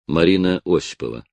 Марина Осипова.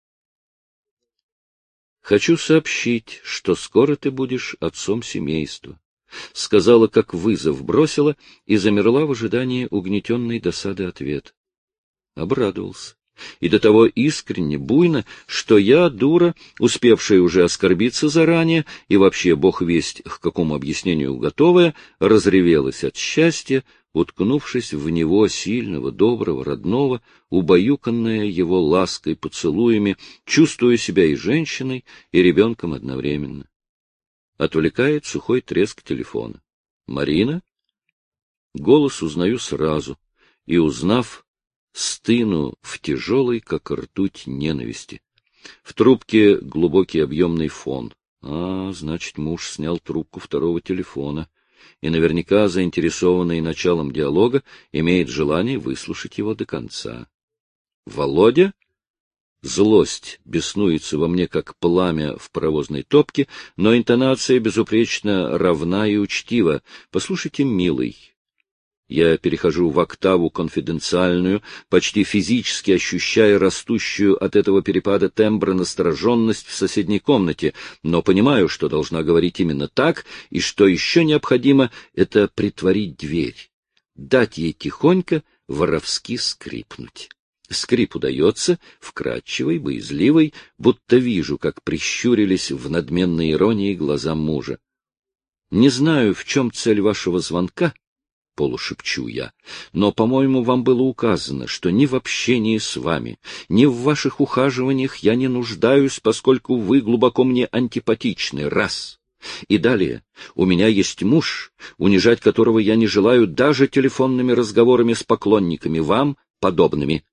Хочу сообщить, что скоро ты будешь отцом семейства. Сказала, как вызов бросила, и замерла в ожидании угнетенной досады ответа. Обрадовался. И до того искренне, буйно, что я, дура, успевшая уже оскорбиться заранее, и вообще бог весть к какому объяснению готовая, разревелась от счастья, уткнувшись в него сильного, доброго, родного, убаюканная его лаской, поцелуями, чувствуя себя и женщиной, и ребенком одновременно. Отвлекает сухой треск телефона. «Марина?» Голос узнаю сразу, и, узнав, стыну в тяжелой, как ртуть, ненависти. В трубке глубокий объемный фон. Значит, муж снял трубку второго телефона, и наверняка, заинтересованный началом диалога, имеет желание выслушать его до конца. «Володя?» Злость беснуется во мне, как пламя в паровозной топке, но интонация безупречно равна и учтива. «Послушайте, милый». Я перехожу в октаву конфиденциальную, почти физически ощущая растущую от этого перепада тембра настороженность в соседней комнате, но понимаю, что должна говорить именно так, и что еще необходимо — это притворить дверь, дать ей тихонько воровски скрипнуть. Скрип удается, вкрадчивый, боязливый, будто вижу, как прищурились в надменной иронии глаза мужа. «Не знаю, в чем цель вашего звонка», — полушепчу я, — но, по-моему, вам было указано, что ни в общении с вами, ни в ваших ухаживаниях я не нуждаюсь, поскольку вы глубоко мне антипатичны, раз. И далее, у меня есть муж, унижать которого я не желаю даже телефонными разговорами с поклонниками вам подобными.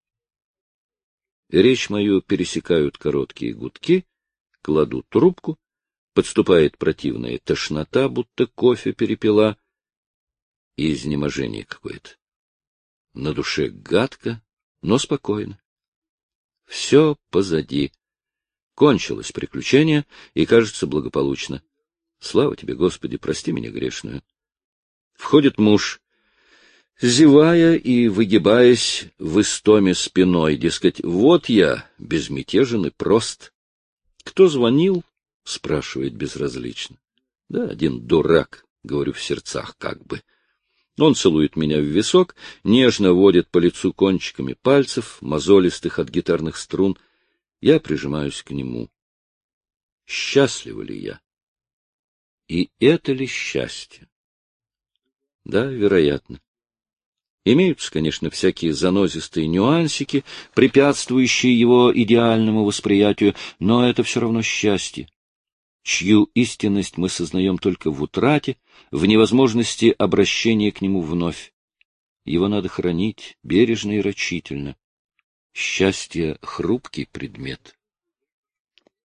Речь мою пересекают короткие гудки, кладу трубку, подступает противная тошнота, будто кофе перепила, и изнеможение какое-то. На душе гадко, но спокойно. Все позади. Кончилось приключение и, кажется, благополучно. Слава тебе, Господи, прости меня грешную. Входит муж, зевая и выгибаясь в истоме спиной, дескать, вот я, безмятежен и прост. Кто звонил? — спрашивает безразлично. Да, один дурак, — говорю в сердцах как бы. Он целует меня в висок, нежно водит по лицу кончиками пальцев, мозолистых от гитарных струн. Я прижимаюсь к нему. Счастлива ли я? И это ли счастье? Да, вероятно. Имеются, конечно, всякие занозистые нюансики, препятствующие его идеальному восприятию, но это все равно счастье, чью истинность мы сознаем только в утрате, в невозможности обращения к нему вновь. Его надо хранить бережно и рачительно. Счастье — хрупкий предмет.